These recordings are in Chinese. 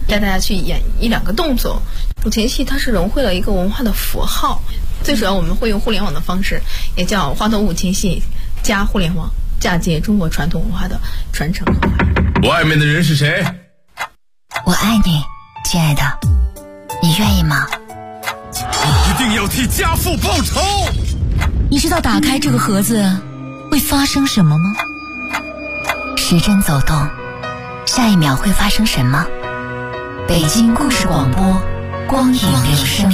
带大家去演1-2个动作。五禽戏它是融汇了一个文化的符号，最主要我们会用互联网的方式，也叫花头五禽戏加互联网，嫁接中国传统文化的传承。 外面的人是谁？ 我爱你，亲爱的，你愿意吗？ 你一定要替家父报仇！ 你知道打开这个盒子会发生什么吗？时针走动，下一秒会发生什么？北京故事广播，光影留声。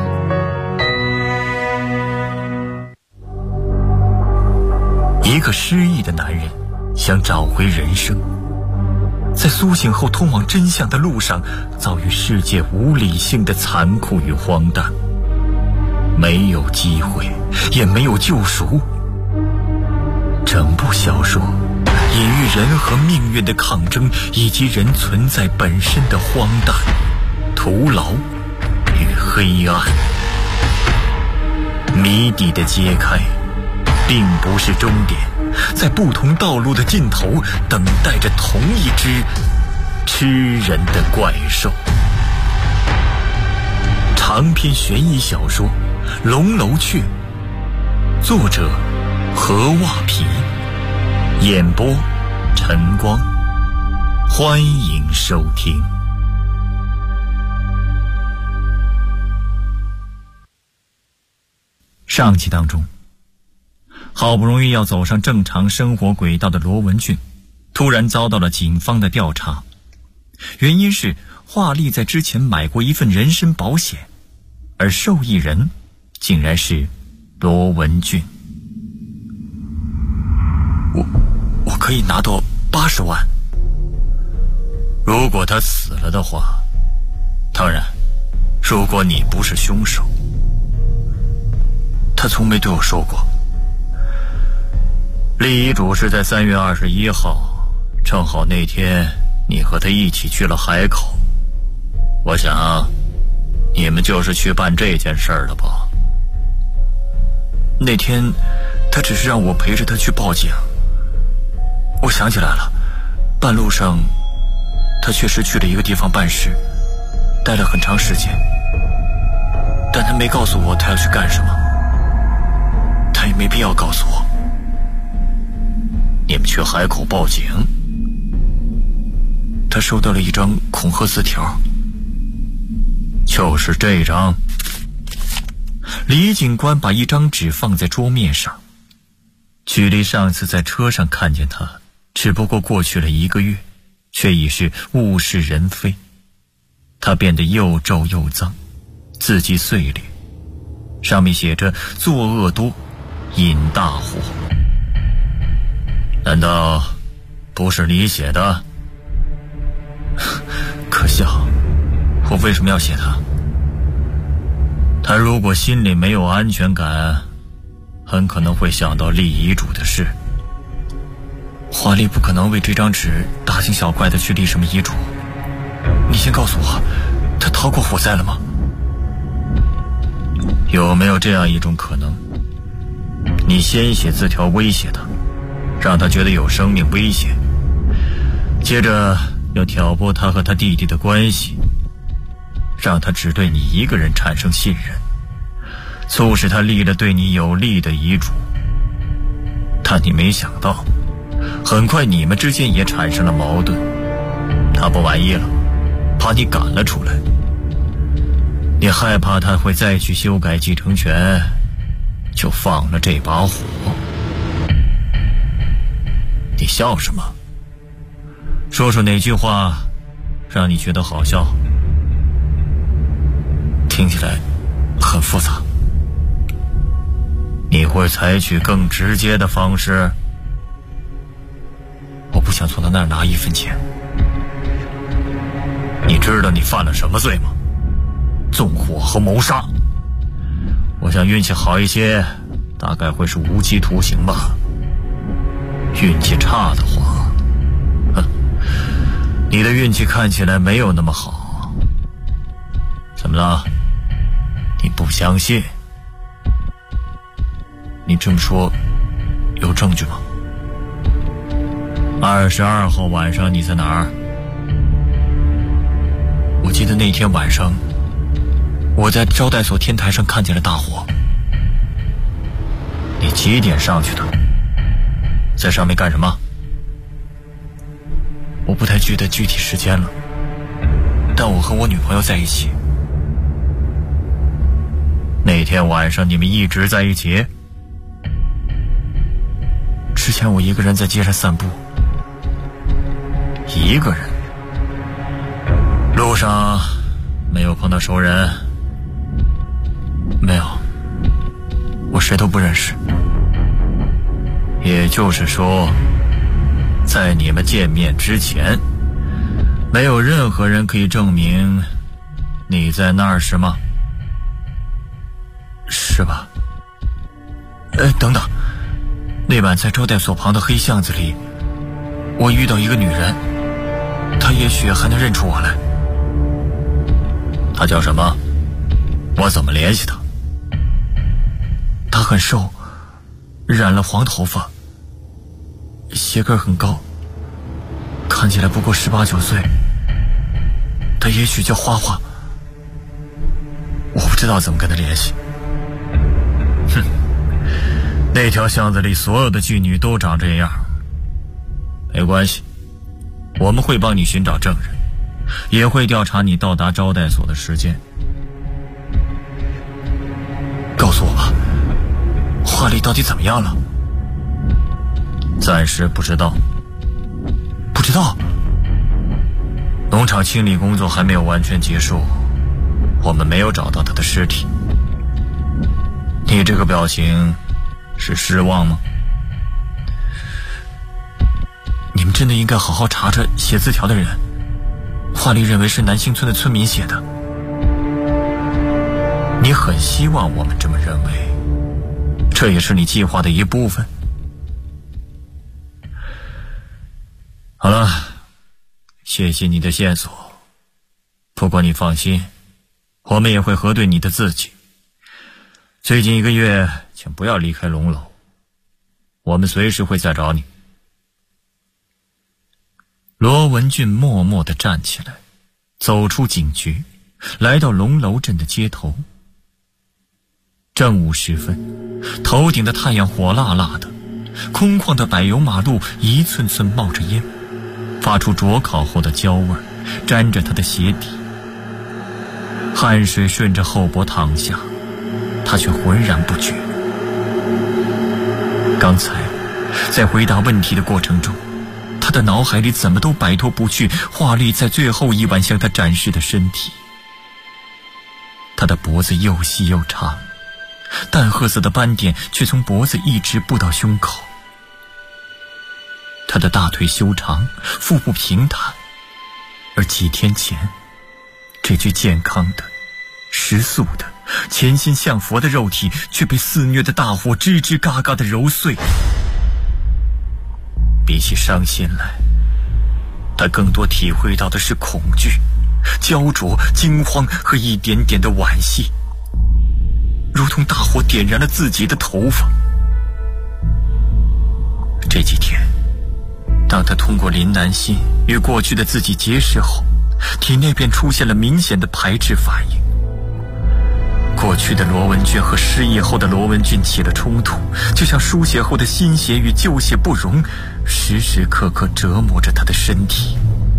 一个失忆的男人想找回人生，在苏醒后通往真相的路上，遭遇世界无理性的残酷与荒诞，没有机会，也没有救赎。整部小说隐喻人和命运的抗争，以及人存在本身的荒诞、徒劳与黑暗。谜底的揭开并不是终点，在不同道路的尽头，等待着同一只吃人的怪兽。长篇悬疑小说《龙楼雀》，作者何袜皮，演播晨光，欢迎收听。上集当中，好不容易要走上正常生活轨道的罗文俊，突然遭到了警方的调查，原因是华丽在之前买过一份人身保险，而受益人竟然是罗文俊。我可以拿到80万。如果他死了的话，当然，如果你不是凶手。他从没对我说过。立遗嘱是在3月21号，正好那天你和他一起去了海口。我想你们就是去办这件事儿的吧。那天他只是让我陪着他去报警。我想起来了，半路上他确实去了一个地方办事，待了很长时间，但他没告诉我他要去干什么，他也没必要告诉我。你们去海口报警，他收到了一张恐吓字条，就是这张。李警官把一张纸放在桌面上，距离上次在车上看见他只不过过去了1个月，却已是物是人非。他变得又皱又脏，字迹碎裂，上面写着作恶多，引大祸。难道不是你写的？可笑，我为什么要写他？他如果心里没有安全感，很可能会想到立遗嘱的事。华丽不可能为这张纸大惊小怪的去立什么遗嘱。你先告诉我，他逃过火灾了吗？有没有这样一种可能，你先写字条威胁他，让他觉得有生命危险，接着要挑拨他和他弟弟的关系，让他只对你一个人产生信任，促使他立了对你有利的遗嘱。但你没想到，很快你们之间也产生了矛盾，他不满意了，把你赶了出来。你害怕他会再去修改继承权，就放了这把火。你笑什么？说说哪句话让你觉得好笑？听起来很复杂。你会采取更直接的方式？我不想从他那儿拿1分钱。你知道你犯了什么罪吗？纵火和谋杀。我想运气好一些，大概会是无期徒刑吧。运气差的话，你的运气看起来没有那么好。怎么了？你不相信？你这么说有证据吗？22号晚上你在哪儿？ 那天晚上，我在招待所天台上看见了大火。你几点上去的？在上面干什么？我不太记得具体时间了，但我和我女朋友在一起。那天晚上你们一直在一起？之前我一个人在街上散步。一个人？路上没有碰到熟人？没有，我谁都不认识。也就是说，在你们见面之前，没有任何人可以证明你在那儿是吗？是吧？等等，那晚在招待所旁的黑巷子里，我遇到一个女人，她也许还能认出我来。她叫什么？我怎么联系她？她很瘦，染了黄头发，鞋跟很高，看起来不过18、19岁。她也许叫花花，我不知道怎么跟她联系。哼，那条巷子里所有的妓女都长这样。没关系，我们会帮你寻找证人，也会调查你到达招待所的时间。告诉我吧，华丽到底怎么样了？暂时不知道。不知道？农场清理工作还没有完全结束，我们没有找到他的尸体。你这个表情是失望吗？你们真的应该好好查查写字条的人。华丽认为是南星村的村民写的。你很希望我们这么认为，这也是你计划的一部分。好了，谢谢你的线索。不过你放心，我们也会核对你的字迹。最近1个月请不要离开龙楼，我们随时会再找你。罗文俊默默地站起来，走出警局，来到龙楼镇的街头。正午时分，头顶的太阳火辣辣的，空旷的柏油马路一寸寸冒着烟，发出灼烤后的焦味，沾着他的鞋底。汗水顺着后脖淌下，他却浑然不觉。刚才在回答问题的过程中，他的脑海里怎么都摆脱不去华丽在最后一晚向他展示的身体。他的脖子又细又长，淡褐色的斑点却从脖子一直布到胸口。他的大腿修长，腹部平坦，而几天前，这具健康的、食素的、潜心向佛的肉体却被肆虐的大火吱吱嘎嘎地揉碎。比起伤心来，他更多体会到的是恐惧、焦灼、惊慌和一点点的惋惜，如同大火点燃了自己的头发。这几天，当他通过林南心与过去的自己结识后，体内便出现了明显的排斥反应。过去的罗文俊和失忆后的罗文俊起了冲突，就像书写后的新血与旧血不容，时时刻刻折磨着他的身体。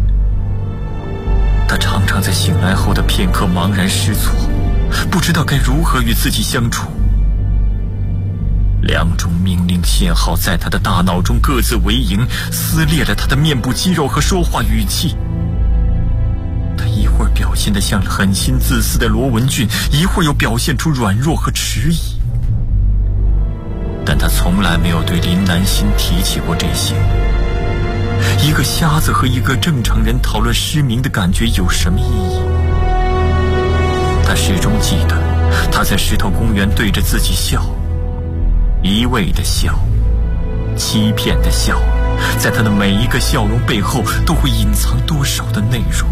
他常常在醒来后的片刻茫然失措，不知道该如何与自己相处。2种命令信号在他的大脑中各自为营，撕裂了他的面部肌肉和说话语气。他一会儿表现得像狠心自私的罗文俊，一会儿又表现出软弱和迟疑。但他从来没有对林南心提起过这些。一个瞎子和一个正常人讨论失明的感觉有什么意义？他始终记得他在石头公园对着自己笑，一味的笑，欺骗的笑，在他的每一个笑容背后都会隐藏多少的内容。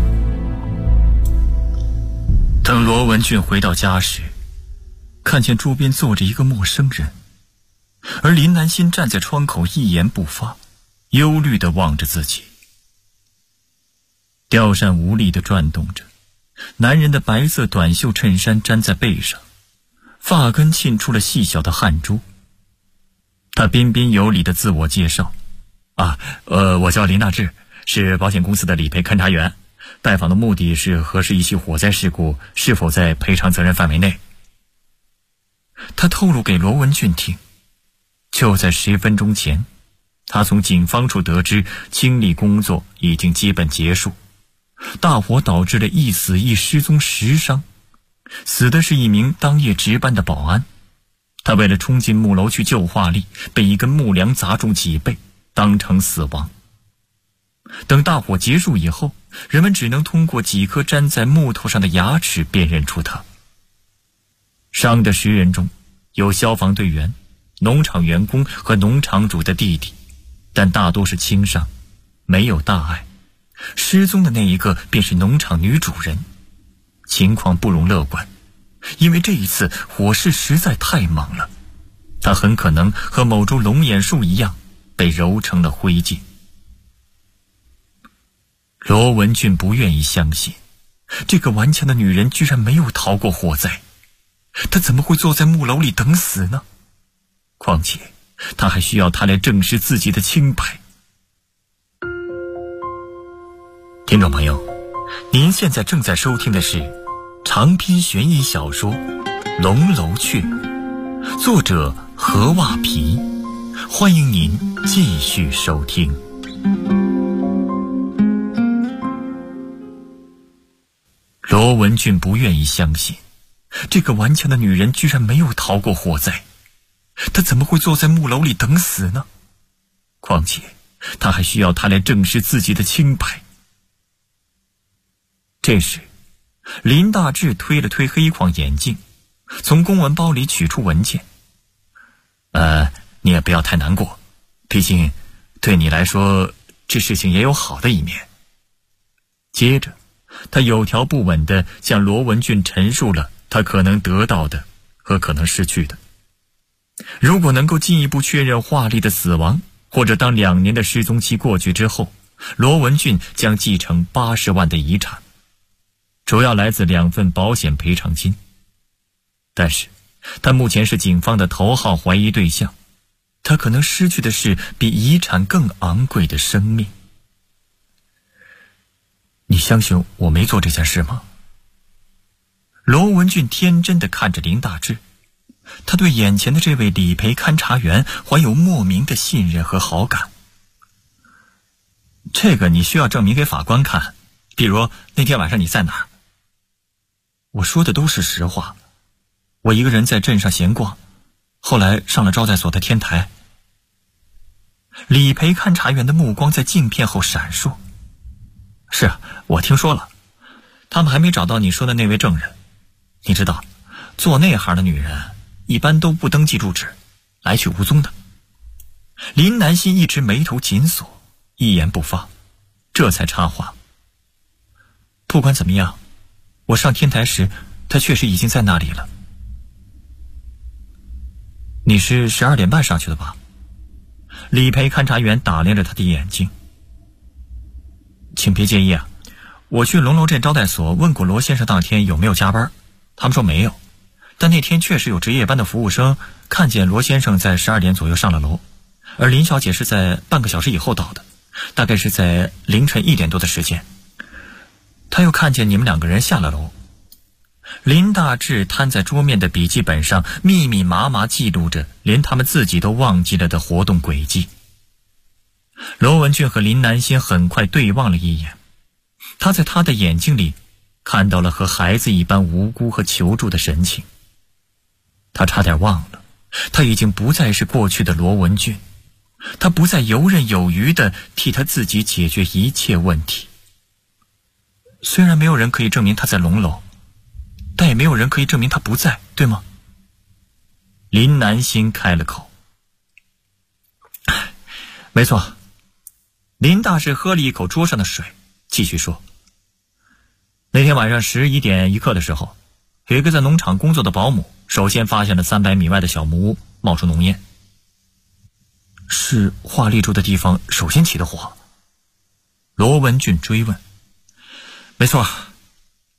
等罗文俊回到家时，看见桌边坐着一个陌生人，而林南心站在窗口一言不发，忧虑地望着自己。吊扇无力地转动着， 男人的白色短袖衬衫粘在背上，发根沁出了细小的汗珠。他彬彬有礼的自我介绍：我叫林大志，是保险公司的理赔勘察员，拜访的目的是核实一起火灾事故是否在赔偿责任范围内。他透露给罗文俊听，就在10分钟前，他从警方处得知清理工作已经基本结束，大火导致了一死一失踪10伤，死的是一名当夜值班的保安，他为了冲进木楼去救华丽，被一根木梁砸中脊背，当场死亡。等大火结束以后，人们只能通过几颗粘在木头上的牙齿辨认出他。伤的10人中，有消防队员、农场员工和农场主的弟弟，但大多是轻伤，没有大碍。失踪的那一个便是农场女主人，情况不容乐观，因为这一次火势实在太猛了，她很可能和某株龙眼树一样被揉成了灰烬。罗文俊不愿意相信，这个顽强的女人居然没有逃过火灾，她怎么会坐在木楼里等死呢？况且她还需要他来证实自己的清白。听众朋友，您现在正在收听的是长篇悬疑小说《龙楼雀》，作者何袜皮，欢迎您继续收听。罗文俊不愿意相信，这个顽强的女人居然没有逃过火灾，她怎么会坐在木楼里等死呢？况且她还需要他来证实自己的清白。这时，林大志推了推黑框眼镜，从公文包里取出文件。你也不要太难过，毕竟对你来说，这事情也有好的一面。接着，他有条不紊地向罗文俊陈述了他可能得到的和可能失去的。如果能够进一步确认华丽的死亡，或者当2年的失踪期过去之后，罗文俊将继承80万的遗产，主要来自2份保险赔偿金。但是他目前是警方的头号怀疑对象，他可能失去的是比遗产更昂贵的生命。你相信我没做这件事吗？罗文俊天真地看着林大志，他对眼前的这位理赔勘察员怀有莫名的信任和好感。这个你需要证明给法官看，比如那天晚上你在哪儿？我说的都是实话，我一个人在镇上闲逛，后来上了招待所的天台。理赔勘察员的目光在镜片后闪烁。是啊，我听说了，他们还没找到你说的那位证人。你知道，做那行的女人一般都不登记住址，来去无踪的。林南心一直眉头紧锁，一言不发，这才插话。不管怎么样，我上天台时他确实已经在那里了。你是12点半上去的吧？理赔勘察员打量着他的眼睛。请别介意啊，我去龙楼镇招待所问过罗先生当天有没有加班，他们说没有，但那天确实有值夜班的服务生看见罗先生在12点左右上了楼，而林小姐是在半个小时以后到的，大概是在凌晨1点多的时间。他又看见你们2个人下了楼。林大志摊在桌面的笔记本上密密麻麻记录着连他们自己都忘记了的活动轨迹。罗文俊和林南心很快对望了一眼，他在他的眼睛里看到了和孩子一般无辜和求助的神情。他差点忘了，他已经不再是过去的罗文俊，他不再游刃有余地替他自己解决一切问题。虽然没有人可以证明他在龙楼，但也没有人可以证明他不在，对吗？林南心开了口。没错。林大志喝了一口桌上的水，继续说。那天晚上11点一刻的时候，有一个在农场工作的保姆首先发现了300米外的小木屋冒出浓烟。是华丽住的地方首先起的火？罗文俊追问。没错，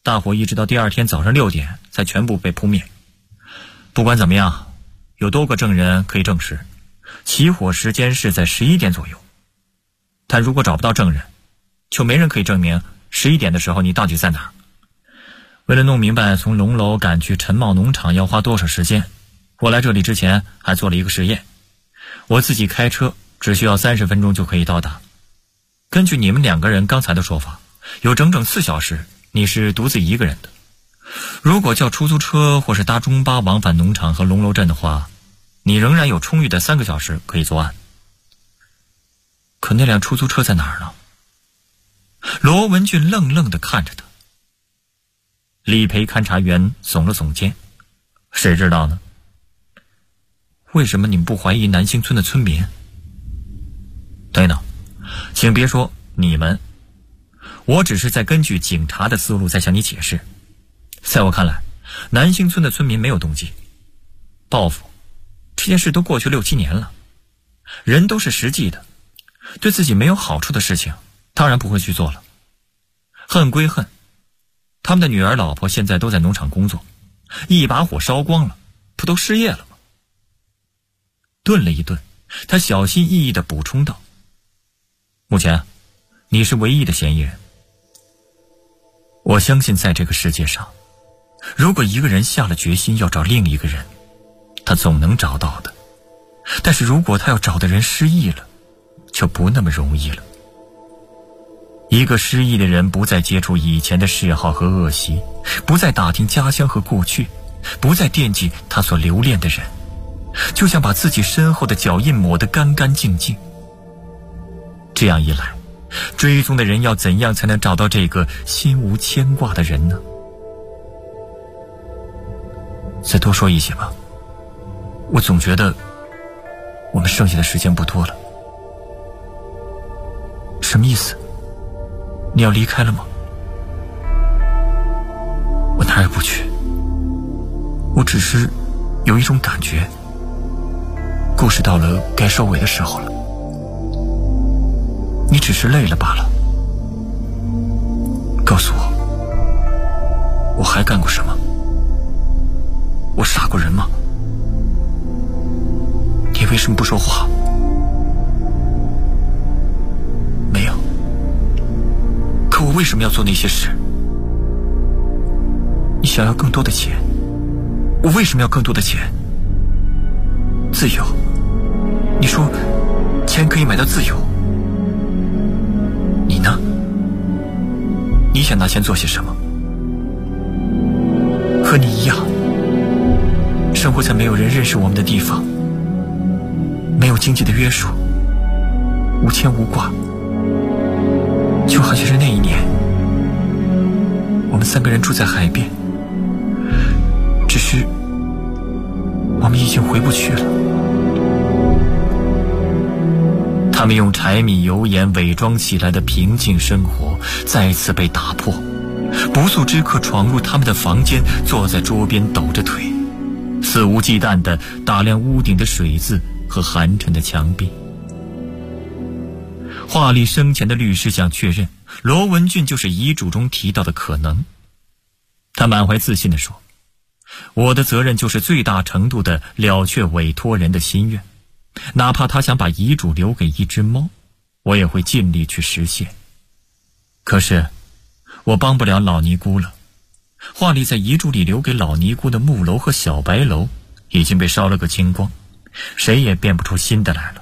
大火一直到第二天早上6点才全部被扑灭。不管怎么样，有多个证人可以证实起火时间是在11点左右。但如果找不到证人，就没人可以证明11点的时候你到底在哪儿。为了弄明白从龙楼赶去陈茂农场要花多少时间，我来这里之前还做了一个实验。我自己开车只需要30分钟就可以到达。根据你们2个人刚才的说法，有整整4小时你是独自一个人的。如果叫出租车或是搭中巴往返农场和龙楼镇的话，你仍然有充裕的3个小时可以作案。可那辆出租车在哪儿呢？罗文俊愣愣地看着他。李培勘察员耸了耸肩，谁知道呢？为什么你们不怀疑南兴村的村民？对呢，请别说你们，我只是在根据警察的思路在向你解释。在我看来，南兴村的村民没有动机报复，这件事都过去6、7年了，人都是实际的，对自己没有好处的事情当然不会去做了。恨归恨，他们的女儿老婆现在都在农场工作，一把火烧光了，不都失业了吗？顿了一顿，他小心翼翼地补充道，目前你是唯一的嫌疑人。我相信在这个世界上，如果一个人下了决心要找另一个人，他总能找到的。但是如果他要找的人失忆了，就不那么容易了。一个失忆的人不再接触以前的嗜好和恶习，不再打听家乡和过去，不再惦记他所留恋的人，就像把自己身后的脚印抹得干干净净。这样一来，追踪的人要怎样才能找到这个心无牵挂的人呢？再多说一些吧，我总觉得我们剩下的时间不多了。什么意思？你要离开了吗？我哪儿也不去，我只是有一种感觉，故事到了该收尾的时候了。你只是累了罢了。告诉我，我还干过什么？我杀过人吗？你为什么不说话？没有。可我为什么要做那些事？你想要更多的钱，我为什么要更多的钱？自由，你说钱可以买到自由，你呢？你想拿钱做些什么？和你一样，生活在没有人认识我们的地方，没有经济的约束，无牵无挂。就好像是那一年，我们3个人住在海边，只是我们已经回不去了。他们用柴米油盐伪装起来的平静生活再次被打破，不速之客闯入他们的房间，坐在桌边抖着腿，肆无忌惮地打量屋顶的水渍和寒碜的墙壁。华丽生前的律师想确认罗文俊就是遗嘱中提到的可能。他满怀自信地说，我的责任就是最大程度地了却委托人的心愿，哪怕他想把遗嘱留给一只猫，我也会尽力去实现。可是我帮不了老尼姑了，华丽在遗嘱里留给老尼姑的木楼和小白楼已经被烧了个精光，谁也变不出新的来了。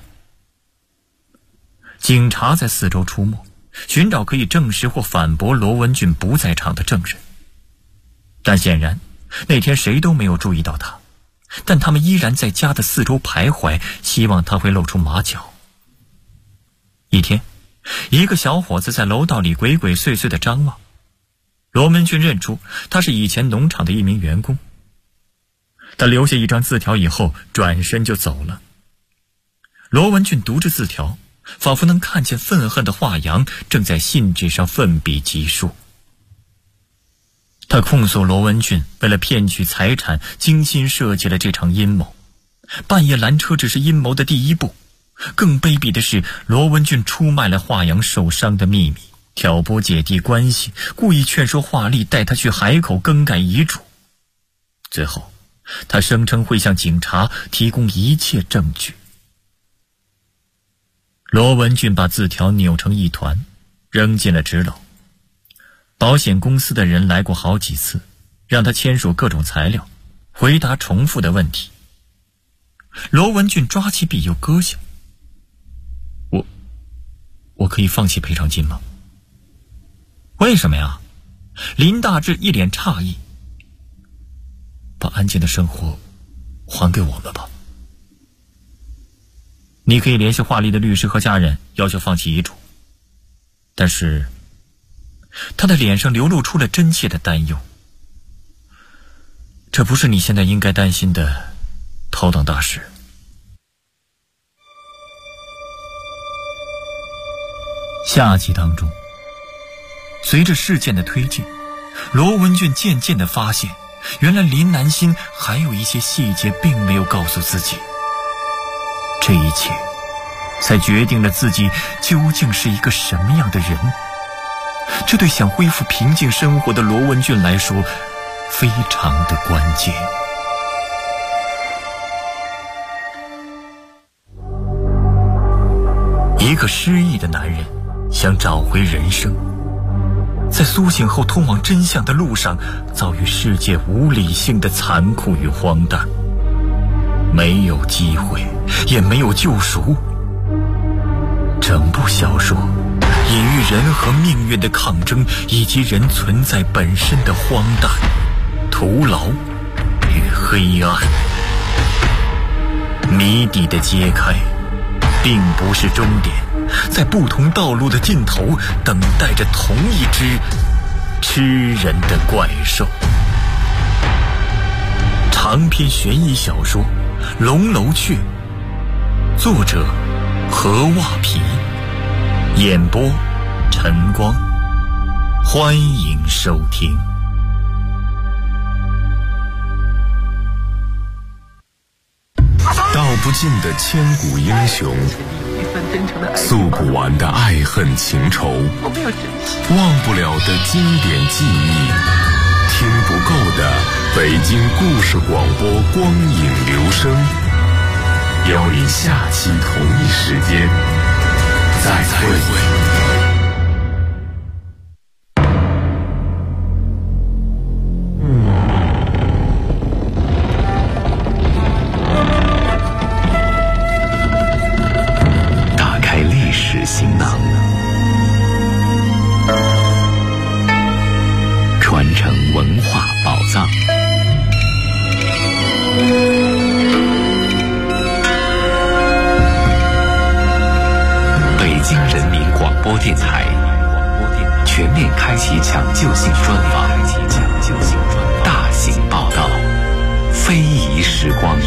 警察在四周出没，寻找可以证实或反驳罗文俊不在场的证人，但显然那天谁都没有注意到他，但他们依然在家的四周徘徊，希望他会露出马脚。一天，一个小伙子在楼道里鬼鬼祟祟地张望，罗文俊认出他是以前农场的一名员工。他留下一张字条以后转身就走了。罗文俊读着字条，仿佛能看见愤恨的华阳正在信纸上奋笔疾书。他控诉罗文俊为了骗取财产精心设计了这场阴谋，半夜拦车只是阴谋的第一步，更卑鄙的是罗文俊出卖了华阳受伤的秘密， 挑拨姐弟关系，故意劝说华丽带他去海口更改遗嘱。最后他声称会向警察提供一切证据。罗文俊把字条扭成一团，扔进了纸篓。保险公司的人来过好几次，让他签署各种材料，回答重复的问题。罗文俊抓起笔又搁下。我可以放弃赔偿金吗？为什么呀？林大志一脸诧异。把安静的生活还给我们吧。你可以联系华丽的律师和家人，要求放弃遗嘱。但是他的脸上流露出了真切的担忧。这不是你现在应该担心的头等大事。下集当中，随着事件的推进，罗文俊渐渐地发现，原来林南星还有一些细节并没有告诉自己。这一切才决定了自己究竟是一个什么样的人。这对想恢复平静生活的罗文俊来说非常的关键。一个失忆的男人想找回人生，在苏醒后通往真相的路上，遭遇世界无理性的残酷与荒诞，没有机会，也没有救赎。整部小说隐喻人和命运的抗争，以及人存在本身的荒诞、徒劳与黑暗。谜底的揭开并不是终点，在不同道路的尽头等待着同一只吃人的怪兽。长篇悬疑小说《龙楼雀》，作者何袜皮，演播晨光。欢迎收听。 道不尽的千古英雄，诉不完的爱恨情仇，忘不了的经典记忆，听不够的北京故事广播光影留声。邀您下期同一时间再会。行囊，传承文化宝藏。北京人民广播电台全面开启抢救性专访，大型报道，非遗时光。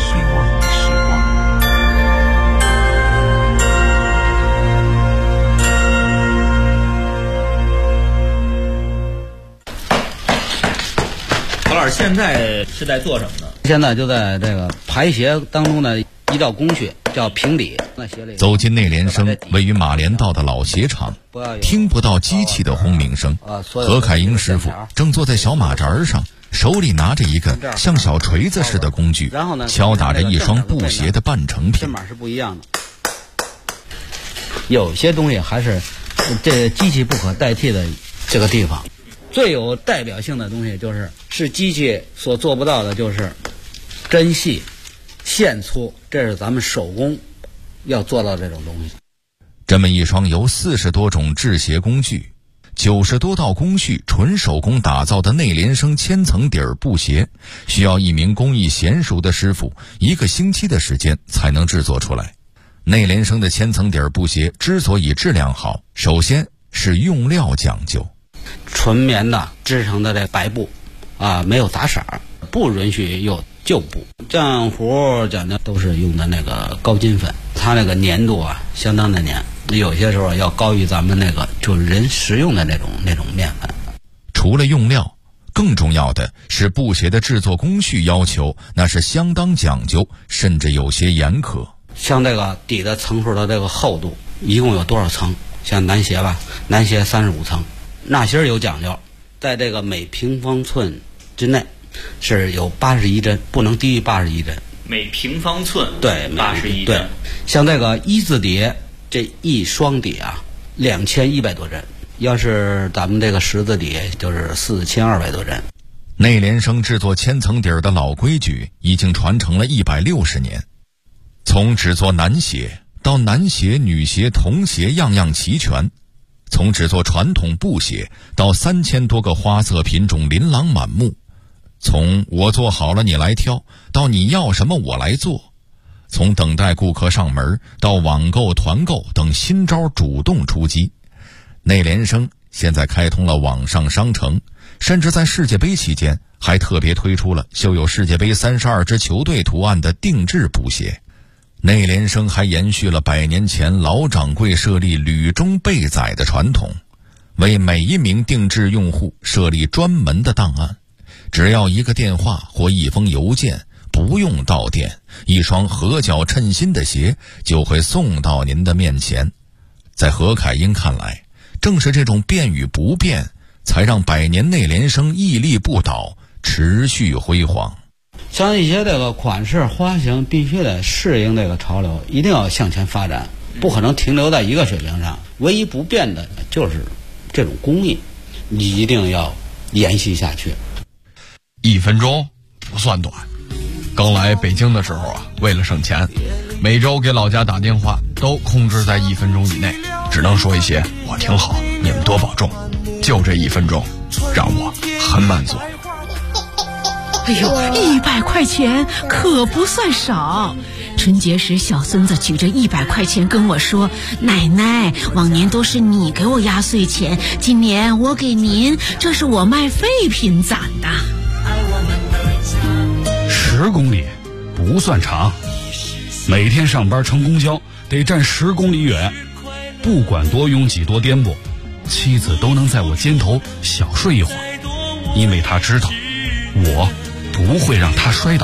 现在是在做什么呢？ 现在就在这个排协当中的一道工序叫平底。 走进内联升位于马连道的老鞋厂，听不到机器的轰鸣声。何凯英师傅正坐在小马扎上，手里拿着一个像小锤子似的工具，敲打着一双布鞋的半成品。 这码是不一样的，有些东西还是这机器不可代替的这个地方。最有代表性的东西是机器所做不到的，就是针细、线粗，这是咱们手工要做到这种东西。 这么一双由40多种制鞋工具、90多道工序纯手工打造的内联升千层底儿布鞋，需要一名工艺娴熟的师傅1个星期的时间才能制作出来。内联升的千层底儿布鞋之所以质量好，首先是用料讲究。 纯棉的织成的这白布没有杂色，不允许有旧布。浆糊讲究都是用的那个高筋粉，它那个粘度相当的粘，有些时候要高于咱们那个就是人食用的那种面粉。 除了用料，更重要的是布鞋的制作工序要求，那是相当讲究，甚至有些严苛。 像这个底的层数的这个厚度一共有多少层， 像男鞋吧，男鞋35层。纳鞋有讲究，在这个每平方寸之内是有81针，不能低于81针。 每平方寸对 81针。 对，像这个一字碟，这一双碟啊，2100多针。要是咱们这个十字碟，就是4200多针。 内联升制作千层底儿的老规矩已经传承了160年，从只做男鞋到男鞋、女鞋、童鞋样样齐全，从只做传统布鞋到3000多个花色品种琳琅满目，从我做好了你来挑到你要什么我来做，从等待顾客上门到网购、团购等新招主动出击。内联升现在开通了网上商城，甚至在世界杯期间还特别推出了绣有世界杯32支球队图案的定制布鞋。内联升还延续了100年前老掌柜设立履中备载的传统，为每一名定制用户设立专门的档案，只要一个电话或一封邮件，不用到店，一双合脚称心的鞋就会送到您的面前。在何凯英看来，正是这种变与不变，才让100年内联升屹立不倒，持续辉煌。 像一些这个款式花型必须得适应这个潮流，一定要向前发展，不可能停留在一个水平上。唯一不变的就是这种工艺，你一定要延续下去。 1分钟不算短。刚来北京的时候啊，为了省钱，每周给老家打电话都控制在1分钟以内，只能说一些我挺好，你们多保重。就这1分钟让我很满足。 哎呦，100块钱可不算少。春节时小孙子举着100块钱跟我说，奶奶，往年都是你给我压岁钱，今年我给您，这是我卖废品攒的。 10公里不算长，每天上班乘公交得站10公里远，不管多拥挤多颠簸，妻子都能在我肩头小睡一会儿，因为她知道我不会让她摔倒。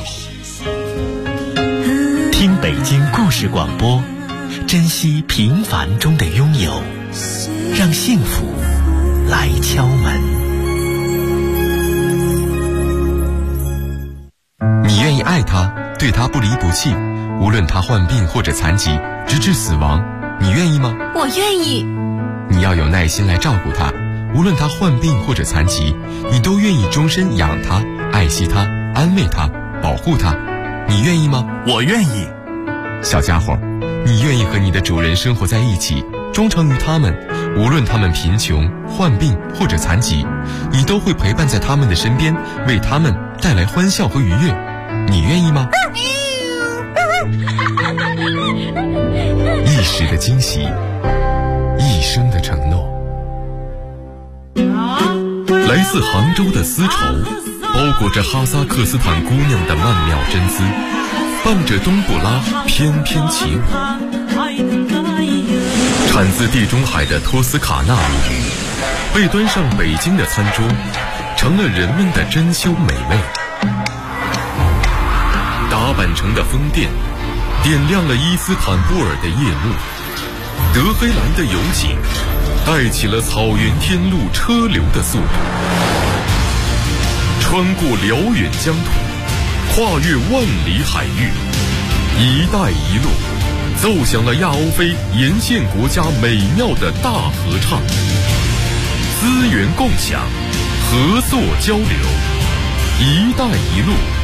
听北京故事广播，珍惜平凡中的拥有，让幸福来敲门。 你愿意爱他，对他不离不弃，无论他患病或者残疾，直至死亡，你愿意吗？ 我愿意。 你要有耐心来照顾他，无论他患病或者残疾，你都愿意终身养他、爱惜他、安慰他、保护他，你愿意吗？ 我愿意。 小家伙，你愿意和你的主人生活在一起，忠诚于他们，无论他们贫穷、患病或者残疾，你都会陪伴在他们的身边，为他们带来欢笑和愉悦，你愿意吗？一时的惊喜，一生的承诺。来自杭州的丝绸，包裹着哈萨克斯坦姑娘的曼妙真姿，伴着冬不拉翩翩起舞。产自地中海的托斯卡纳米，被端上北京的餐桌，成了人们的珍馐美味。打扮成的风电，点亮了伊斯坦布尔的夜幕。德黑兰的油井，带起了草原天路车流的速度。穿过辽远疆土，跨越万里海域，一带一路奏响了亚欧非沿线国家美妙的大合唱。资源共享，合作交流，一带一路